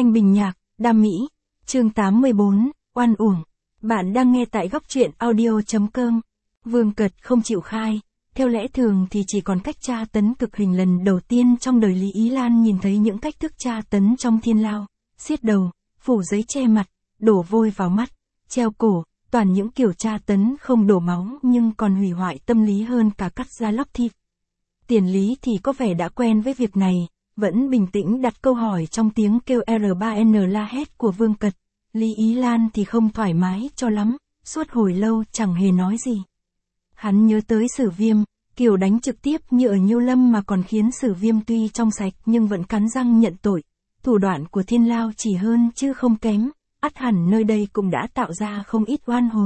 Thanh Bình Nhạc, Đam Mỹ, chương 84, oan uổng. Bạn đang nghe tại góc truyện audio.com. Vương Cật không chịu khai. Theo lẽ thường thì chỉ còn cách tra tấn cực hình lần đầu tiên trong đời Lý Ý Lan nhìn thấy những cách thức tra tấn trong thiên lao, xiết đầu, phủ giấy che mặt, đổ vôi vào mắt, treo cổ, toàn những kiểu tra tấn không đổ máu nhưng còn hủy hoại tâm lý hơn cả cắt da lóc thịt. Tiền Lý thì có vẻ đã quen với việc này, vẫn bình tĩnh đặt câu hỏi trong tiếng kêu R3N la hét của Vương Cật. Lý Ý Lan thì không thoải mái cho lắm, suốt hồi lâu chẳng hề nói gì. Hắn nhớ tới Sử Viêm, kiểu đánh trực tiếp như ở Nhiêu Lâm mà còn khiến Sử Viêm tuy trong sạch nhưng vẫn cắn răng nhận tội. Thủ đoạn của thiên lao chỉ hơn chứ không kém, ắt hẳn nơi đây cũng đã tạo ra không ít oan hồn.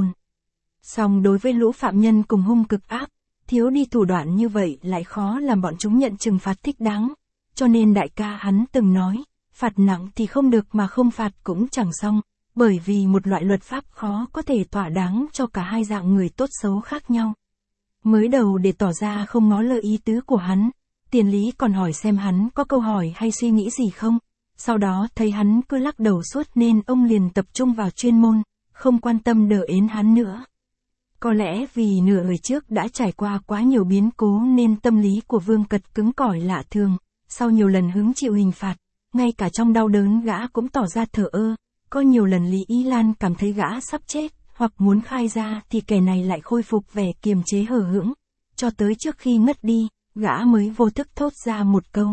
Song đối với lũ phạm nhân cùng hung cực ác, thiếu đi thủ đoạn như vậy lại khó làm bọn chúng nhận trừng phạt thích đáng. Cho nên đại ca hắn từng nói, phạt nặng thì không được mà không phạt cũng chẳng xong, bởi vì một loại luật pháp khó có thể thỏa đáng cho cả hai dạng người tốt xấu khác nhau. Mới đầu để tỏ ra không ngó lơ ý tứ của hắn, Tiền Lý còn hỏi xem hắn có câu hỏi hay suy nghĩ gì không. Sau đó thấy hắn cứ lắc đầu suốt nên ông liền tập trung vào chuyên môn, không quan tâm đờ ến hắn nữa. Có lẽ vì nửa đời trước đã trải qua quá nhiều biến cố nên tâm lý của Vương Cật cứng cỏi lạ thường. Sau nhiều lần hứng chịu hình phạt, ngay cả trong đau đớn gã cũng tỏ ra thờ ơ. Có nhiều lần Lý Ý Lan cảm thấy gã sắp chết, hoặc muốn khai ra thì kẻ này lại khôi phục vẻ kiềm chế hờ hững. Cho tới trước khi ngất đi, gã mới vô thức thốt ra một câu.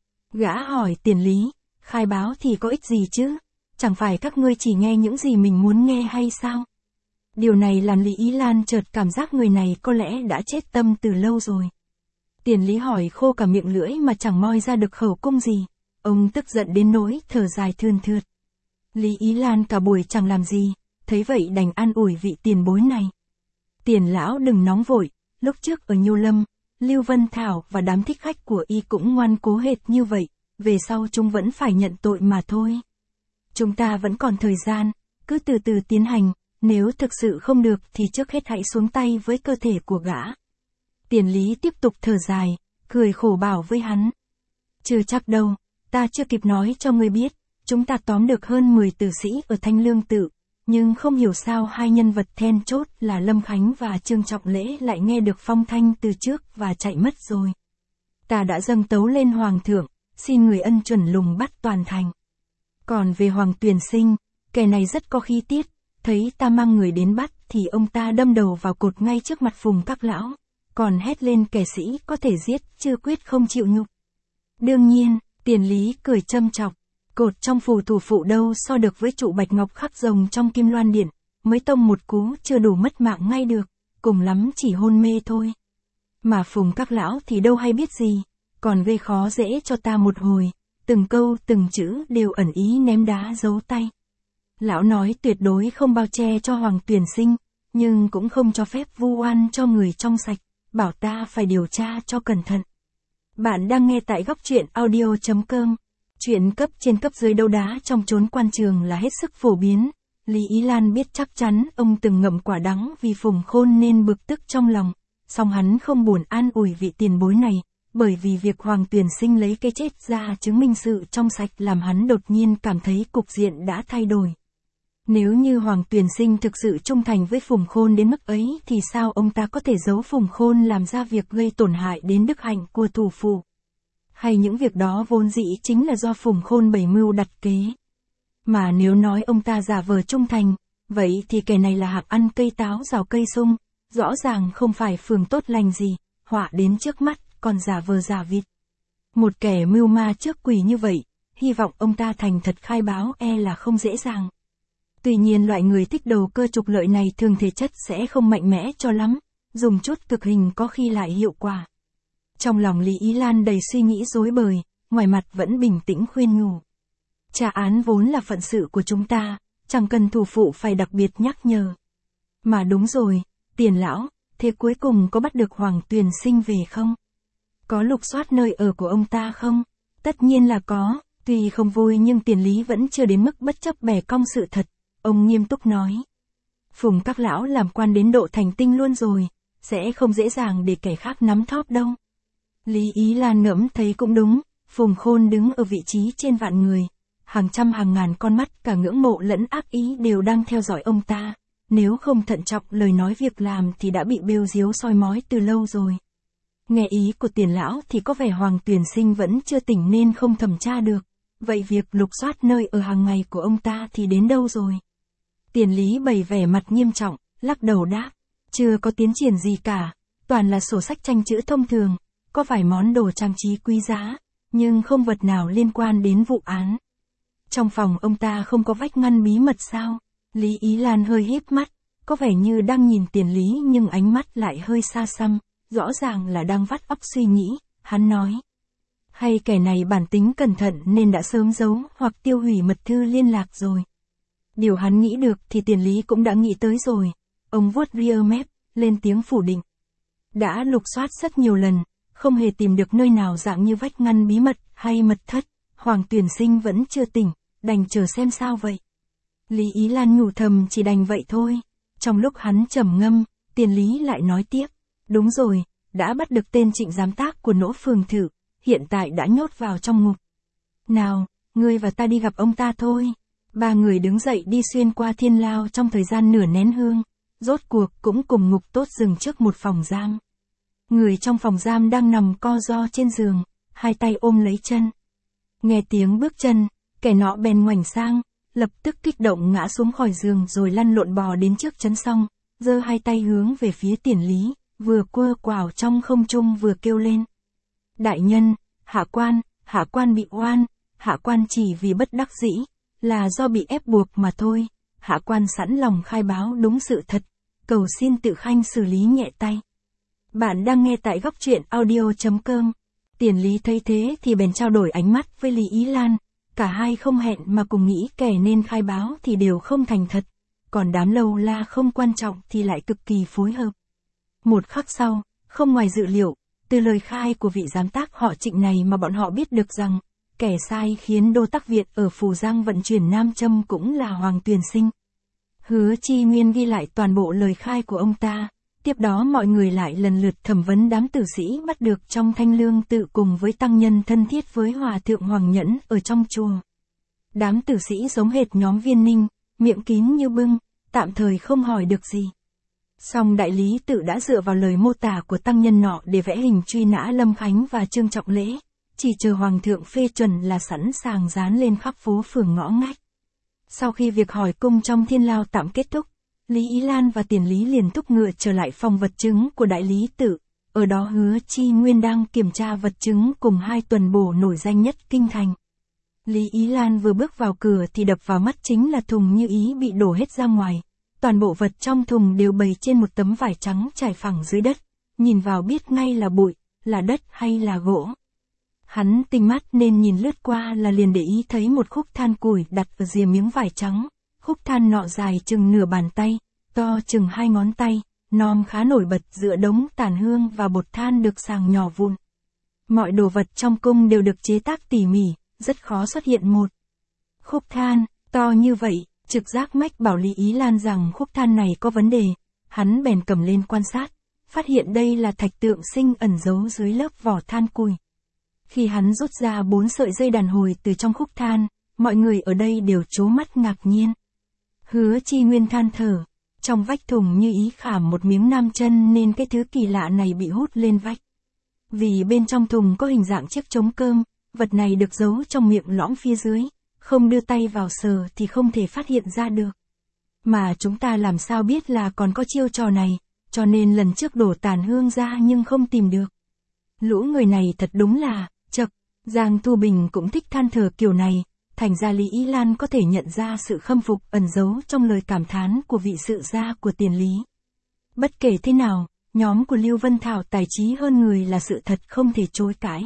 Gã hỏi Tiền Lý, khai báo thì có ích gì chứ? Chẳng phải các ngươi chỉ nghe những gì mình muốn nghe hay sao? Điều này làm Lý Ý Lan chợt cảm giác người này có lẽ đã chết tâm từ lâu rồi. Tiền Lý hỏi khô cả miệng lưỡi mà chẳng moi ra được khẩu cung gì. Ông tức giận đến nỗi thở dài thườn thượt. Lý Ý Lan cả buổi chẳng làm gì, thấy vậy đành an ủi vị tiền bối này. Tiền lão đừng nóng vội, lúc trước ở Nhiêu Lâm, Lưu Vân Thảo và đám thích khách của y cũng ngoan cố hệt như vậy, về sau chúng vẫn phải nhận tội mà thôi. Chúng ta vẫn còn thời gian, cứ từ từ tiến hành, nếu thực sự không được thì trước hết hãy xuống tay với cơ thể của gã. Tiền Lý tiếp tục thở dài, cười khổ bảo với hắn. Chưa chắc đâu, ta chưa kịp nói cho ngươi biết, chúng ta tóm được hơn 10 tử sĩ ở Thanh Lương Tự, nhưng không hiểu sao hai nhân vật then chốt là Lâm Khánh và Trương Trọng Lễ lại nghe được phong thanh từ trước và chạy mất rồi. Ta đã dâng tấu lên Hoàng thượng, xin người ân chuẩn lùng bắt toàn thành. Còn về Hoàng Tuyền Sinh, kẻ này rất có khí tiết, thấy ta mang người đến bắt thì ông ta đâm đầu vào cột ngay trước mặt Phùng các lão, còn hét lên kẻ sĩ có thể giết, chưa quyết không chịu nhục. Đương nhiên, Tiền Lý cười châm chọc, cột trong phù thủ phụ đâu so được với trụ bạch ngọc khắc rồng trong Kim Loan Điện, mới tông một cú chưa đủ mất mạng ngay được, cùng lắm chỉ hôn mê thôi. Mà Phùng các lão thì đâu hay biết gì, còn gây khó dễ cho ta một hồi, từng câu từng chữ đều ẩn ý ném đá giấu tay. Lão nói tuyệt đối không bao che cho Hoàng Tuyền Sinh, nhưng cũng không cho phép vu oan cho người trong sạch, bảo ta phải điều tra cho cẩn thận. Bạn đang nghe tại góc truyện audio.com. Chuyện cấp trên cấp dưới đấu đá trong chốn quan trường là hết sức phổ biến. Lý Ý Lan biết chắc chắn ông từng ngậm quả đắng vì Phùng Khôn nên bực tức trong lòng. Song hắn không buồn an ủi vị tiền bối này, bởi vì việc Hoàng Tuyền Sinh lấy cái chết ra chứng minh sự trong sạch làm hắn đột nhiên cảm thấy cục diện đã thay đổi. Nếu như Hoàng Tuyền Sinh thực sự trung thành với Phùng Khôn đến mức ấy thì sao ông ta có thể giấu Phùng Khôn làm ra việc gây tổn hại đến đức hạnh của thủ phụ? Hay những việc đó vốn dĩ chính là do Phùng Khôn bày mưu đặt kế? Mà nếu nói ông ta giả vờ trung thành, vậy thì kẻ này là hạng ăn cây táo rào cây sung, rõ ràng không phải phường tốt lành gì, họa đến trước mắt, còn giả vờ giả vịt. Một kẻ mưu ma trước quỷ như vậy, hy vọng ông ta thành thật khai báo là không dễ dàng. Tuy nhiên loại người thích đầu cơ trục lợi này thường thể chất sẽ không mạnh mẽ cho lắm, dùng chút cực hình có khi lại hiệu quả. Trong lòng Lý Ý Lan đầy suy nghĩ rối bời, ngoài mặt vẫn bình tĩnh khuyên nhủ. Tra án vốn là phận sự của chúng ta, chẳng cần thủ phụ phải đặc biệt nhắc nhở. Mà đúng rồi, Tiền lão, thế cuối cùng có bắt được Hoàng Tuyền Sinh về không? Có lục soát nơi ở của ông ta không? Tất nhiên là có, tuy không vui nhưng Tiền Lý vẫn chưa đến mức bất chấp bẻ cong sự thật. Ông nghiêm túc nói. Phùng các lão làm quan đến độ thành tinh luôn rồi, sẽ không dễ dàng để kẻ khác nắm thóp đâu. Lý Ý Lan ngẫm thấy cũng đúng, Phùng Khôn đứng ở vị trí trên vạn người, hàng trăm hàng ngàn con mắt cả ngưỡng mộ lẫn ác ý đều đang theo dõi ông ta. Nếu không thận trọng lời nói việc làm thì đã bị bêu diếu soi mói từ lâu rồi. Nghe ý của Tiền lão thì có vẻ Hoàng Tuyền Sinh vẫn chưa tỉnh nên không thẩm tra được. Vậy việc lục soát nơi ở hàng ngày của ông ta thì đến đâu rồi? Tiền Lý bày vẻ mặt nghiêm trọng, lắc đầu đáp. Chưa có tiến triển gì cả, toàn là sổ sách tranh chữ thông thường, có vài món đồ trang trí quý giá, nhưng không vật nào liên quan đến vụ án. Trong phòng ông ta không có vách ngăn bí mật sao? Lý Ý Lan hơi híp mắt, có vẻ như đang nhìn Tiền Lý nhưng ánh mắt lại hơi xa xăm, rõ ràng là đang vắt óc suy nghĩ. Hắn nói. Hay kẻ này bản tính cẩn thận nên đã sớm giấu hoặc tiêu hủy mật thư liên lạc rồi. Điều hắn nghĩ được thì Tiền Lý cũng đã nghĩ tới rồi. Ông vuốt ria mép, lên tiếng phủ định. Đã lục soát rất nhiều lần, không hề tìm được nơi nào dạng như vách ngăn bí mật hay mật thất. Hoàng Tuyền Sinh vẫn chưa tỉnh, đành chờ xem sao vậy. Lý Ý Lan nhủ thầm chỉ đành vậy thôi. Trong lúc hắn trầm ngâm, Tiền Lý lại nói tiếp. Đúng rồi, đã bắt được tên Trịnh giám tác của Nỗ Phường Thử, hiện tại đã nhốt vào trong ngục. Nào, ngươi và ta đi gặp ông ta thôi. Ba người đứng dậy đi xuyên qua thiên lao trong thời gian nửa nén hương, rốt cuộc cũng cùng ngục tốt dừng trước một phòng giam. Người trong phòng giam đang nằm co ro trên giường, hai tay ôm lấy chân. Nghe tiếng bước chân, kẻ nọ bèn ngoảnh sang, lập tức kích động ngã xuống khỏi giường rồi lăn lộn bò đến trước chấn xong, giơ hai tay hướng về phía Tiền Lý, vừa quơ quào trong không trung vừa kêu lên. Đại nhân, hạ quan bị oan, hạ quan chỉ vì bất đắc dĩ, là do bị ép buộc mà thôi, hạ quan sẵn lòng khai báo đúng sự thật, cầu xin tự khanh xử lý nhẹ tay. Bạn đang nghe tại góc truyện audio.com. Tiền Lý thấy thế thì bèn trao đổi ánh mắt với Lý Ý Lan, cả hai không hẹn mà cùng nghĩ kẻ nên khai báo thì đều không thành thật, còn đám lâu la không quan trọng thì lại cực kỳ phối hợp. Một khắc sau, không ngoài dự liệu, từ lời khai của vị giám tác họ Trịnh này mà bọn họ biết được rằng, kẻ sai khiến Đô Tắc Việt ở Phù Giang vận chuyển nam châm cũng là Hoàng Tuyền Sinh. Hứa Chi Nguyên ghi lại toàn bộ lời khai của ông ta, tiếp đó mọi người lại lần lượt thẩm vấn đám tử sĩ bắt được trong Thanh Lương Tự cùng với tăng nhân thân thiết với Hòa Thượng Hoàng Nhẫn ở trong chùa. Đám tử sĩ giống hệt nhóm Viên Ninh, miệng kín như bưng, tạm thời không hỏi được gì. Song đại lý tự đã dựa vào lời mô tả của tăng nhân nọ để vẽ hình truy nã Lâm Khánh và Trương Trọng Lễ, chỉ chờ Hoàng thượng phê chuẩn là sẵn sàng dán lên khắp phố phường ngõ ngách. Sau khi việc hỏi cung trong thiên lao tạm kết thúc, Lý Ý Lan và Tiền Lý liền thúc ngựa trở lại phòng vật chứng của đại lý tự, ở đó Hứa Chi Nguyên đang kiểm tra vật chứng cùng hai tuần bổ nổi danh nhất kinh thành. Lý Ý Lan vừa bước vào cửa thì đập vào mắt chính là thùng như ý bị đổ hết ra ngoài. Toàn bộ vật trong thùng đều bày trên một tấm vải trắng trải phẳng dưới đất, nhìn vào biết ngay là bụi, là đất hay là gỗ. Hắn tinh mắt nên nhìn lướt qua là liền để ý thấy một khúc than củi đặt ở rìa miếng vải trắng. Khúc than nọ dài chừng nửa bàn tay, to chừng 2 ngón tay, nom khá nổi bật giữa đống tàn hương và bột than được xàng nhỏ vụn. Mọi đồ vật trong cung đều được chế tác tỉ mỉ, rất khó xuất hiện một khúc than to như vậy. Trực giác mách bảo Lý Ý Lan rằng khúc than này có vấn đề, hắn bèn cầm lên quan sát, phát hiện đây là thạch tượng sinh ẩn giấu dưới lớp vỏ than củi. Khi hắn rút ra 4 sợi dây đàn hồi từ trong khúc than, mọi người ở đây đều trố mắt ngạc nhiên. Hứa Chi Nguyên than thở, trong vách thùng như ý khảm một miếng nam châm nên cái thứ kỳ lạ này bị hút lên vách. Vì bên trong thùng có hình dạng chiếc trống cơm, vật này được giấu trong miệng lõm phía dưới. Không đưa tay vào sờ thì không thể phát hiện ra được. Mà chúng ta làm sao biết là còn có chiêu trò này, cho nên lần trước đổ tàn hương ra nhưng không tìm được. Lũ người này thật đúng là, chậc, Giang Thu Bình cũng thích than thở kiểu này, thành ra Lý Ý Lan có thể nhận ra sự khâm phục ẩn giấu trong lời cảm thán của vị sự gia của Tiền Lý. Bất kể thế nào, nhóm của Lưu Vân Thảo tài trí hơn người là sự thật không thể chối cãi.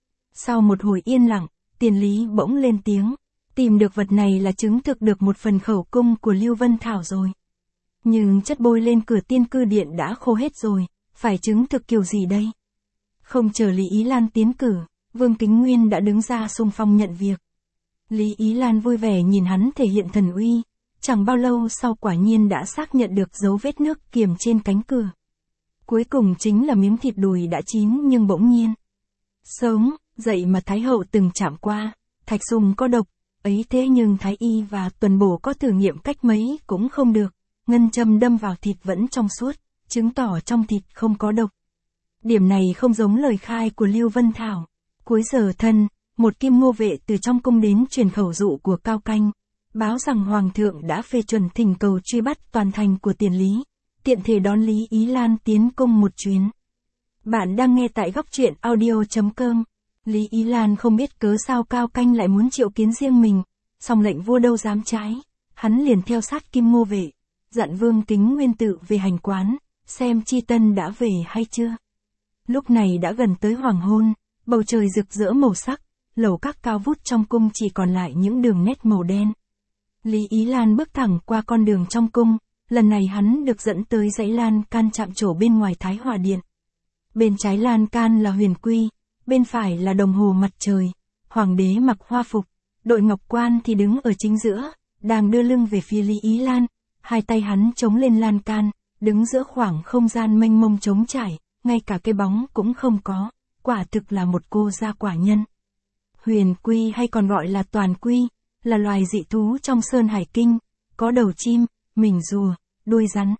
Sau một hồi yên lặng, Tiền Lý bỗng lên tiếng. Tìm được vật này là chứng thực được một phần khẩu cung của Lưu Vân Thảo rồi. Nhưng chất bôi lên cửa Tiên Cư Điện đã khô hết rồi, phải chứng thực kiểu gì đây? Không chờ Lý Ý Lan tiến cử, Vương Kính Nguyên đã đứng ra xung phong nhận việc. Lý Ý Lan vui vẻ nhìn hắn thể hiện thần uy, chẳng bao lâu sau quả nhiên đã xác nhận được dấu vết nước kiềm trên cánh cửa. Cuối cùng chính là miếng thịt đùi đã chín nhưng bỗng nhiên sống, dậy mà Thái Hậu từng chạm qua, thạch sùng có độc. ấy thế nhưng Thái Y và tuần bổ có thử nghiệm cách mấy cũng không được, ngân châm đâm vào thịt vẫn trong suốt, chứng tỏ trong thịt không có độc. Điểm này không giống lời khai của Lưu Vân Thảo. Cuối giờ thân, một kim ngô vệ từ trong cung đến truyền khẩu dụ của Cao Canh, báo rằng Hoàng thượng đã phê chuẩn thỉnh cầu truy bắt toàn thành của Tiền Lý, tiện thể đón Lý Ý Lan tiến cung một chuyến. Bạn đang nghe tại góc truyện audio.com. Lý Ý Lan không biết cớ sao Cao Canh lại muốn triệu kiến riêng mình, song lệnh vua đâu dám trái, hắn liền theo sát kim ngô vệ, dặn Vương Kính Nguyên tự về hành quán, xem Chi Tân đã về hay chưa. Lúc này đã gần tới hoàng hôn, bầu trời rực rỡ màu sắc, lầu các cao vút trong cung chỉ còn lại những đường nét màu đen. Lý Ý Lan bước thẳng qua con đường trong cung, lần này hắn được dẫn tới dãy lan can chạm trổ bên ngoài Thái Hòa Điện. Bên trái lan can là huyền quy, bên phải là đồng hồ mặt trời, hoàng đế mặc hoa phục, đội ngọc quan thì đứng ở chính giữa, đang đưa lưng về phía Lý Ý Lan, hai tay hắn chống lên lan can, đứng giữa khoảng không gian mênh mông trống trải, ngay cả cái bóng cũng không có, quả thực là một cô gia quả nhân. Huyền quy hay còn gọi là toàn quy, là loài dị thú trong Sơn Hải Kinh, có đầu chim, mình rùa, đuôi rắn.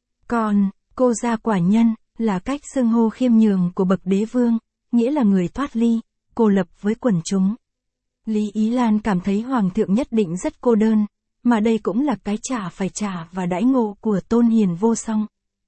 Còn, cô gia quả nhân, là cách xưng hô khiêm nhường của bậc đế vương, nghĩa là người thoát ly, cô lập với quần chúng. Lý Ý Lan cảm thấy Hoàng thượng nhất định rất cô đơn, mà đây cũng là cái trả phải trả và đãi ngộ của tôn hiền vô song.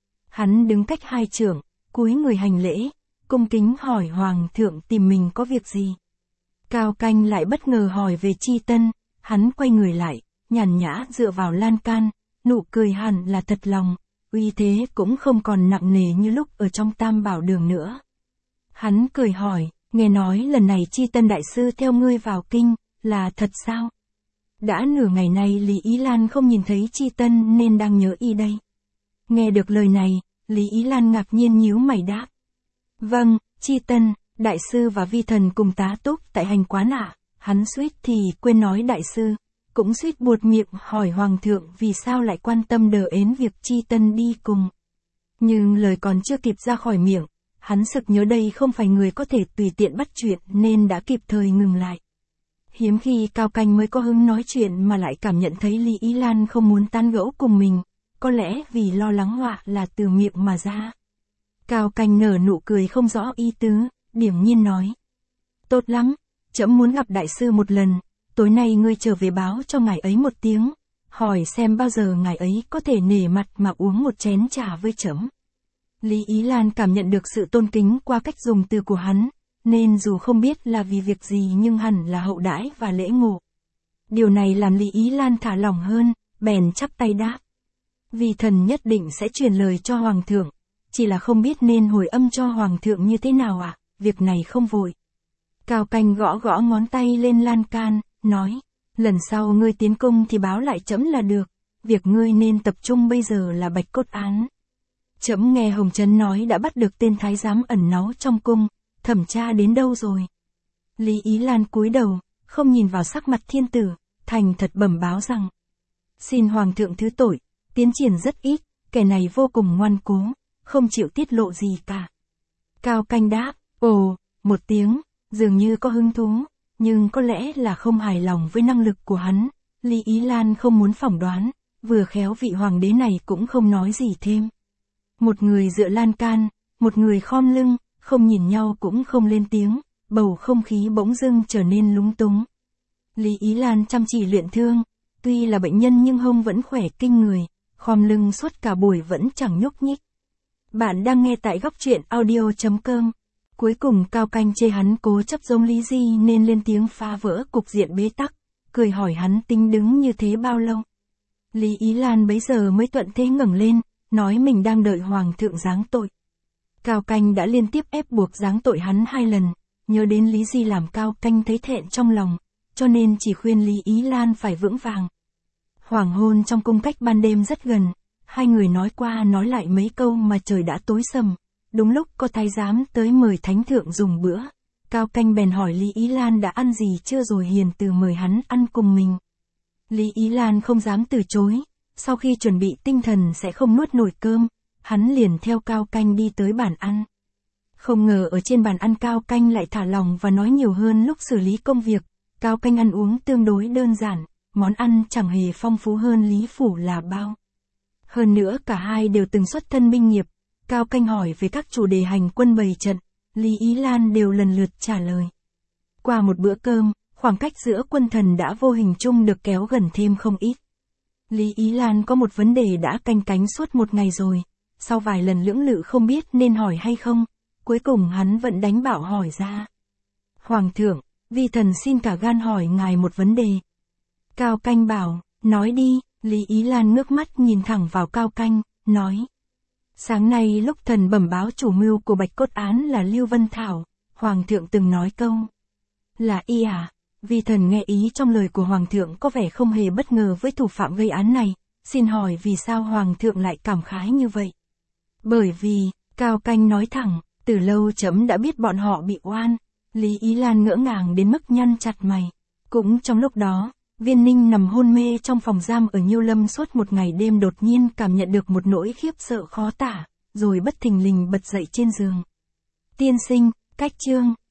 Hắn đứng cách hai trượng, cúi người hành lễ, cung kính hỏi Hoàng thượng tìm mình có việc gì. Cao Canh lại bất ngờ hỏi về Chi Tân, hắn quay người lại, nhàn nhã dựa vào lan can, nụ cười hẳn là thật lòng, uy thế cũng không còn nặng nề như lúc ở trong Tam Bảo Đường nữa. Hắn cười hỏi, nghe nói lần này Chi Tân đại sư theo ngươi vào kinh, là thật sao? Đã nửa ngày nay Lý Ý Lan không nhìn thấy Chi Tân nên đang nhớ y đây. Nghe được lời này, Lý Ý Lan ngạc nhiên nhíu mày đáp. Vâng, Chi Tân, đại sư và vi thần cùng tá túc tại hành quán ạ. Hắn suýt thì quên nói đại sư, cũng suýt buột miệng hỏi Hoàng thượng vì sao lại quan tâm đờ ến việc Chi Tân đi cùng. Nhưng lời còn chưa kịp ra khỏi miệng, hắn sực nhớ đây không phải người có thể tùy tiện bắt chuyện nên đã kịp thời ngừng lại. Hiếm khi Cao Canh mới có hứng nói chuyện mà lại cảm nhận thấy Lý Ý Lan không muốn tán gẫu cùng mình, có lẽ vì lo lắng họa là từ miệng mà ra. Cao Canh nở nụ cười không rõ ý tứ, điềm nhiên nói. Tốt lắm, trẫm muốn gặp đại sư một lần, tối nay ngươi trở về báo cho ngài ấy một tiếng, hỏi xem bao giờ ngài ấy có thể nể mặt mà uống một chén trà với trẫm. Lý Ý Lan cảm nhận được sự tôn kính qua cách dùng từ của hắn, nên dù không biết là vì việc gì nhưng hẳn là hậu đãi và lễ ngộ. Điều này làm Lý Ý Lan thả lỏng hơn, bèn chắp tay đáp. Vì thần nhất định sẽ truyền lời cho Hoàng thượng, chỉ là không biết nên hồi âm cho Hoàng thượng như thế nào ạ, việc này không vội. Cao Canh gõ gõ ngón tay lên lan can, nói, lần sau ngươi tiến cung thì báo lại trẫm là được, việc ngươi nên tập trung bây giờ là Bạch Cốt án. Trẫm nghe Hồng Trấn nói đã bắt được tên thái giám ẩn náu trong cung, thẩm tra đến đâu rồi? Lý Ý Lan cúi đầu, không nhìn vào sắc mặt thiên tử, thành thật bẩm báo rằng. Xin Hoàng thượng thứ tội, tiến triển rất ít, kẻ này vô cùng ngoan cố, không chịu tiết lộ gì cả. Cao Canh đáp, ồ, một tiếng, dường như có hứng thú, nhưng có lẽ là không hài lòng với năng lực của hắn. Lý Ý Lan không muốn phỏng đoán, vừa khéo vị hoàng đế này cũng không nói gì thêm. Một người dựa lan can, một người khom lưng, không nhìn nhau cũng không lên tiếng, bầu không khí bỗng dưng trở nên lúng túng. Lý Ý Lan chăm chỉ luyện thương, tuy là bệnh nhân nhưng hông vẫn khỏe kinh người, khom lưng suốt cả buổi vẫn chẳng nhúc nhích. Bạn đang nghe tại góc truyện audio.com. Cuối cùng Cao Canh chê hắn cố chấp giống Lý Di nên lên tiếng phá vỡ cục diện bế tắc, cười hỏi hắn tính đứng như thế bao lâu. Lý Ý Lan bấy giờ mới thuận thế ngẩng lên, nói mình đang đợi Hoàng thượng giáng tội. Cao Canh đã liên tiếp ép buộc giáng tội hắn 2 lần, nhớ đến Lý Di làm Cao Canh thấy thẹn trong lòng, cho nên chỉ khuyên Lý Ý Lan phải vững vàng. Hoàng hôn trong cung cách ban đêm rất gần, hai người nói qua nói lại mấy câu mà trời đã tối sầm. Đúng lúc có thái giám tới mời thánh thượng dùng bữa, Cao Canh bèn hỏi Lý Ý Lan đã ăn gì chưa rồi hiền từ mời hắn ăn cùng mình. Lý Ý Lan không dám từ chối, sau khi chuẩn bị tinh thần sẽ không nuốt nổi cơm, hắn liền theo Cao Canh đi tới bàn ăn. Không ngờ ở trên bàn ăn Cao Canh lại thả lòng và nói nhiều hơn lúc xử lý công việc, Cao canh ăn uống tương đối đơn giản, món ăn chẳng hề phong phú hơn Lý Phủ là bao. Hơn nữa cả hai đều từng xuất thân binh nghiệp, Cao canh hỏi về các chủ đề hành quân bày trận, Lý Ý Lan đều lần lượt trả lời. Qua một bữa cơm, khoảng cách giữa quân thần đã vô hình chung được kéo gần thêm không ít. Lý Ý Lan có một vấn đề đã canh cánh suốt một ngày rồi, sau vài lần lưỡng lự không biết nên hỏi hay không, cuối cùng hắn vẫn đánh bảo hỏi ra. Hoàng thượng, vi thần xin cả gan hỏi ngài một vấn đề. Cao canh bảo, nói đi, Lý Ý Lan ngước mắt nhìn thẳng vào Cao canh, nói. Sáng nay lúc thần bẩm báo chủ mưu của Bạch Cốt án là Lưu Vân Thảo, Hoàng thượng từng nói câu. Là y à? Vi thần nghe ý trong lời của Hoàng thượng có vẻ không hề bất ngờ với thủ phạm gây án này, xin hỏi vì sao Hoàng thượng lại cảm khái như vậy? Bởi vì, Cao canh nói thẳng, từ lâu trẫm đã biết bọn họ bị oan. Lý Ý Lan ngỡ ngàng đến mức nhăn chặt mày. Cũng trong lúc đó, Viên Ninh nằm hôn mê trong phòng giam ở Nhiêu Lâm suốt một ngày đêm đột nhiên cảm nhận được một nỗi khiếp sợ khó tả, rồi bất thình lình bật dậy trên giường. Tiên sinh, cách chương.